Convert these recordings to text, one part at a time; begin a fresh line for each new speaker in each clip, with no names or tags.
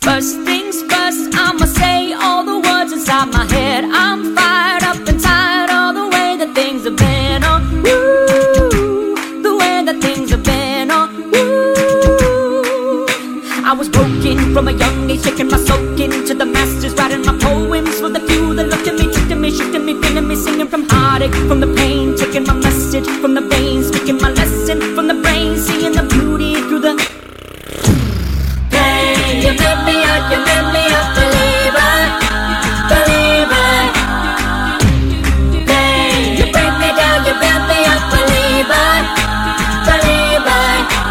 First things first, I'ma say all the words inside my head. I'm fired up and tired all the way that things have been. Oh, woo, the way that things have been. Oh, woo. I was broken from a young age, taking my soak into the masses, writing my poems for the few that looked at me, tricked at me, shook at me, feeling me, singing from heartache, from the pain, taking my message from the veins, speaking my lesson from the brain, seeing the beauty through the pain. You made me a believer, believer. Pain, you break me down, you made me a believer, believer.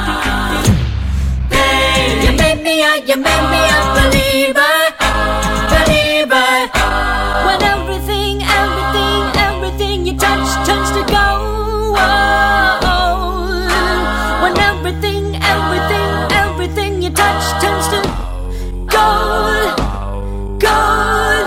Pain, you made me a believer, believer. When everything you touch turns to gold. When everything you touch turns to gold, gold.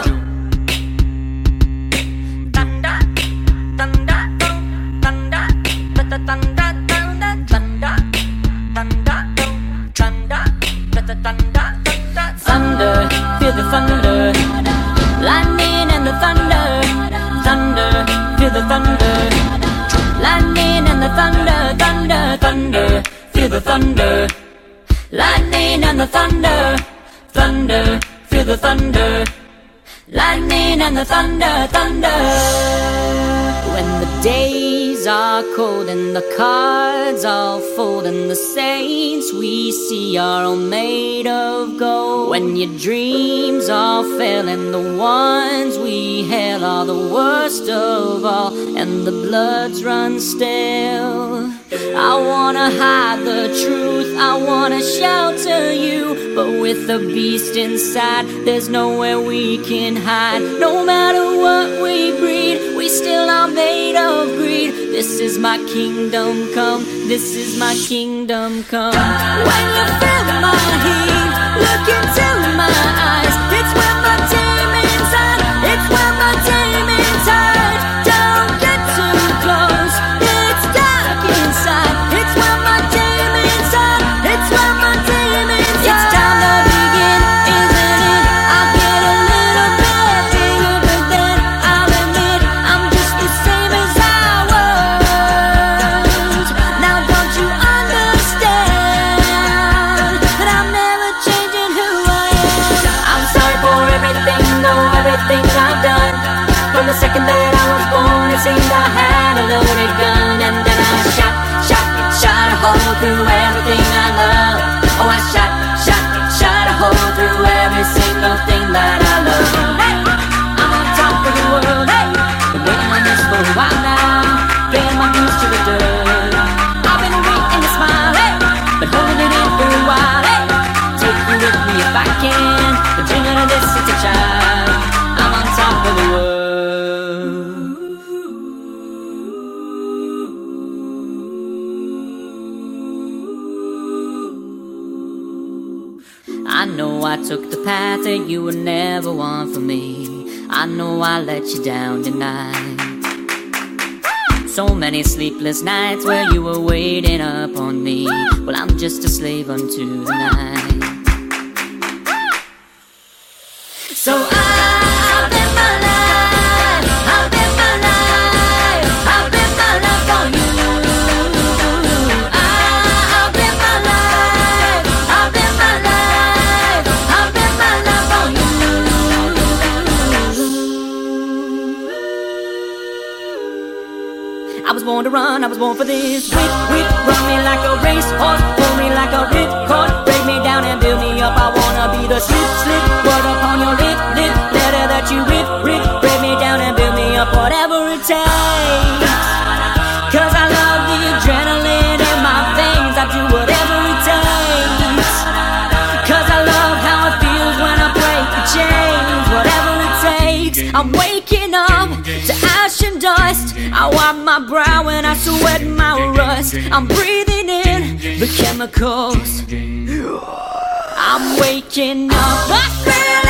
Thunder, thunder, thunder, thunder, thunder, thunder, thunder, thunder, thunder, thunder, feel the thunder, lightning and the thunder, thunder, feel the thunder, lightning and the thunder, thunder, thunder, feel the thunder, lightning and the thunder, thunder, feel the thunder, lightning and the thunder, thunder. When the days are cold and the cards all fold and the saints we see are all made of gold. When your dreams all fail and the ones we hail are the worst of all and the bloods run stale. I wanna hide the truth, I wanna shelter you, but with the beast inside, there's nowhere we can hide. No matter what we breed, we still are made of greed. This is my kingdom come, this is my kingdom come. When you feel my heat, look into my eyes. It's when my demons hide, it's when my demons hide. Don't get too close, it's dark inside. It's when my demons hide, it's when my demons hide. It's time to begin, isn't it? I get a little bit bigger, but then I'll admit I'm just the same as I was. Now don't you understand that I'm never changing who I am? I'm sorry for everything, though, everything I've done. From the second that I was born, it seemed I had a loaded gun, and then I shot a hole through everything I love. Oh, I shot a hole through every single thing that I love. Hey, I'm on top of the world, hey. Been waiting on this for a while now, playing my dues to the dirt. I've been waiting to smile, hey, but holding it in for a while, hey. Take you with me if I can, but you're gonna listen to child. I'm on top of the world. I know I took the path that you would never want for me. I know I let you down tonight. So many sleepless nights where you were waiting up on me. Well, I'm just a slave unto the night. So I've been my life, I've been my life, I've been my life for you. I've been my life, I've been my life, I've been my life for you. I was born to run, I was born for this. Whip, run me like a racehorse, pull me like a ripcord, break me down and build me up. I wanna be the slip, word upon your lip, letter that you rip, break me down and build me up, whatever it takes. Cause I love the adrenaline in my veins, I do whatever it takes. Cause I love how it feels when I break the chains, whatever it takes. I'm waking up to ash and dust, I wipe my brow and I sweat my rust. I'm breathing in the chemicals, I'm waking up. I feel